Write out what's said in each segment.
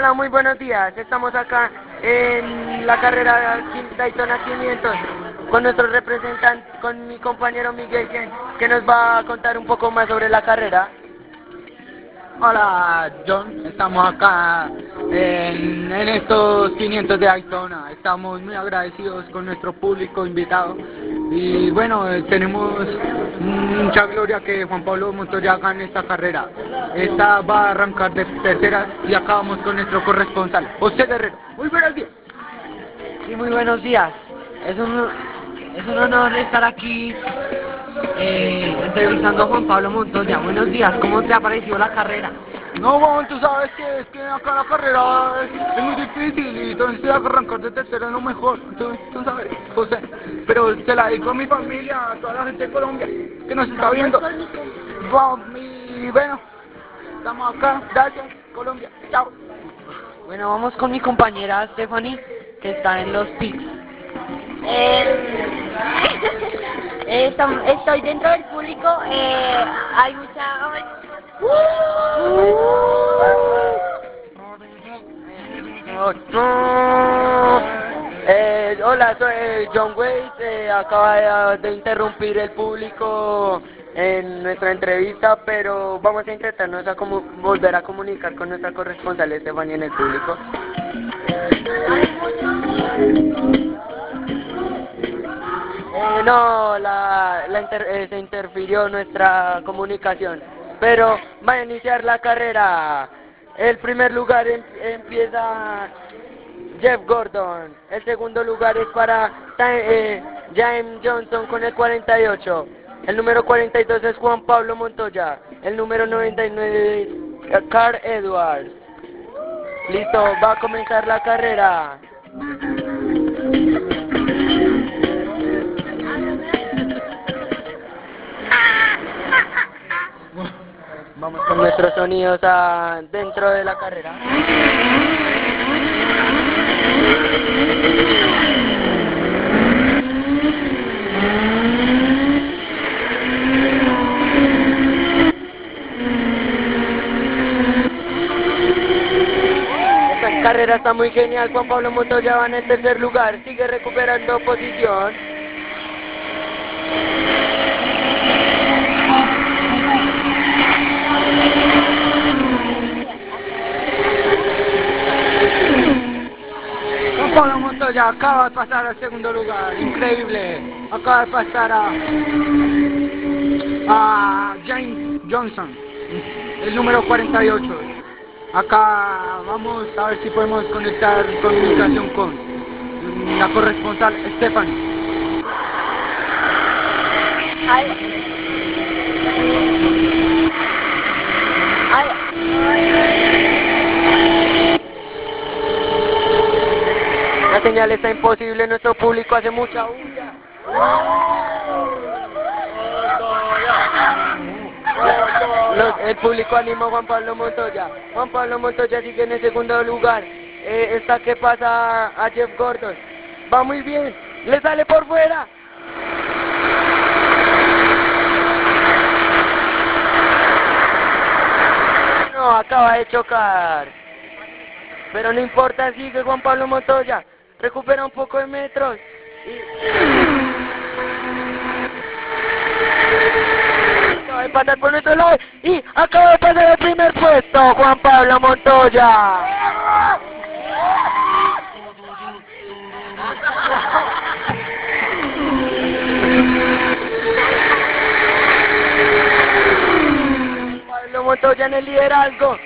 Hola, muy buenos días. Estamos acá en la carrera Daytona 500 con nuestro representante, con mi compañero Miguel, que nos va a contar un poco más sobre la carrera. Hola John, estamos acá en estos 500 de Daytona. Estamos muy agradecidos con nuestro público invitado y bueno, tenemos mucha gloria que Juan Pablo Montoya gane esta carrera. Esta va a arrancar de terceras y acabamos con nuestro corresponsal, José Guerrero. Muy buenos días. Sí, muy buenos días. Es un honor estar aquí entrevistando a Juan Pablo Montoya. Buenos días, ¿cómo te ha parecido la carrera? No, Juan, tú sabes que es que acá la carrera es muy difícil y entonces arrancar de tercera es lo mejor. Tú sabes, José. Pero se la dedico a mi familia, a toda la gente de Colombia que nos está viendo. Y bueno, estamos acá. Gracias, Colombia. Chao. Bueno, vamos con mi compañera Stephanie, que está en los pits. Estoy dentro del público, hay mucha... Hola, soy John Wade. Acaba de interrumpir el público en nuestra entrevista, pero vamos a intentarnos a volver a comunicar con nuestra corresponsal Estefania en el público. No, se interfirió nuestra comunicación, pero va a iniciar la carrera. El primer lugar empieza Jeff Gordon. El segundo lugar es para James Johnson con el 48. El número 42 es Juan Pablo Montoya. El número 99 es Carl Edwards. Listo, va a comenzar la carrera. Vamos con nuestros sonidos dentro de la carrera. Esta carrera está muy genial. Juan Pablo Montoya va en el tercer lugar, sigue recuperando posición. Juan Pablo Montoya acaba de pasar al segundo lugar. Increíble. Acaba de pasar a James Johnson, el número 48. Acá vamos a ver si podemos conectar comunicación con la corresponsal Stephanie. La señal está imposible, nuestro público hace mucha bulla. El público anima a Juan Pablo Montoya. Juan Pablo Montoya sigue en el segundo lugar. Está que pasa a Jeff Gordon. Va muy bien, le sale por fuera. No, acaba de chocar. Pero no importa, sigue Juan Pablo Montoya. Recupera un poco de metros. Acaba de pasar por nuestro lado y acaba de pasar el primer puesto, Juan Pablo Montoya. Pablo Montoya en el liderazgo.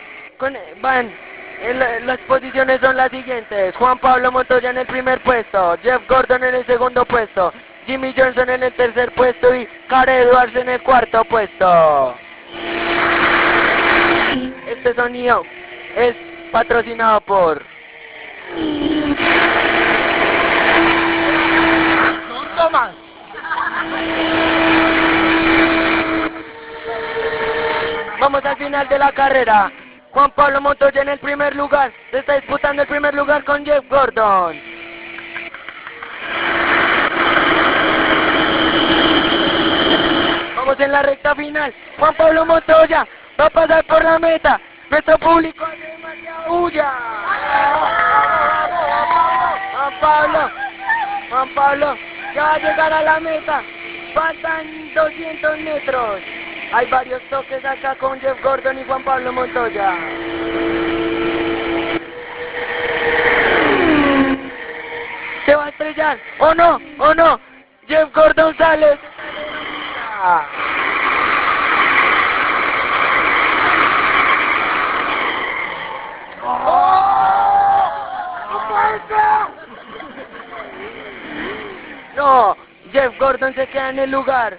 Las posiciones son las siguientes: Juan Pablo Montoya en el primer puesto, Jeff Gordon en el segundo puesto, Jimmy Johnson en el tercer puesto y Carl Edwards en el cuarto puesto. Este sonido es patrocinado por Tomás. Vamos al final de la carrera. Juan Pablo Montoya en el primer lugar. Se está disputando el primer lugar con Jeff Gordon. Vamos en la recta final. Juan Pablo Montoya va a pasar por la meta. Nuestro público hace demasiada bulla. Juan Pablo, ya va a llegar a la meta. Faltan 200 metros. Hay varios toques acá con Jeff Gordon y Juan Pablo Montoya. Se va a estrellar. ¡Oh no! ¡Oh no! Jeff Gordon sale. No, Jeff Gordon se queda en el lugar.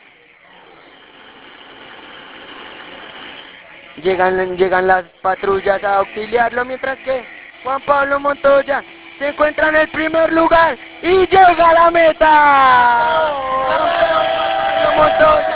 Llegan las patrullas a auxiliarlo, mientras que Juan Pablo Montoya se encuentra en el primer lugar y llega a la meta. Juan Pablo Montoya.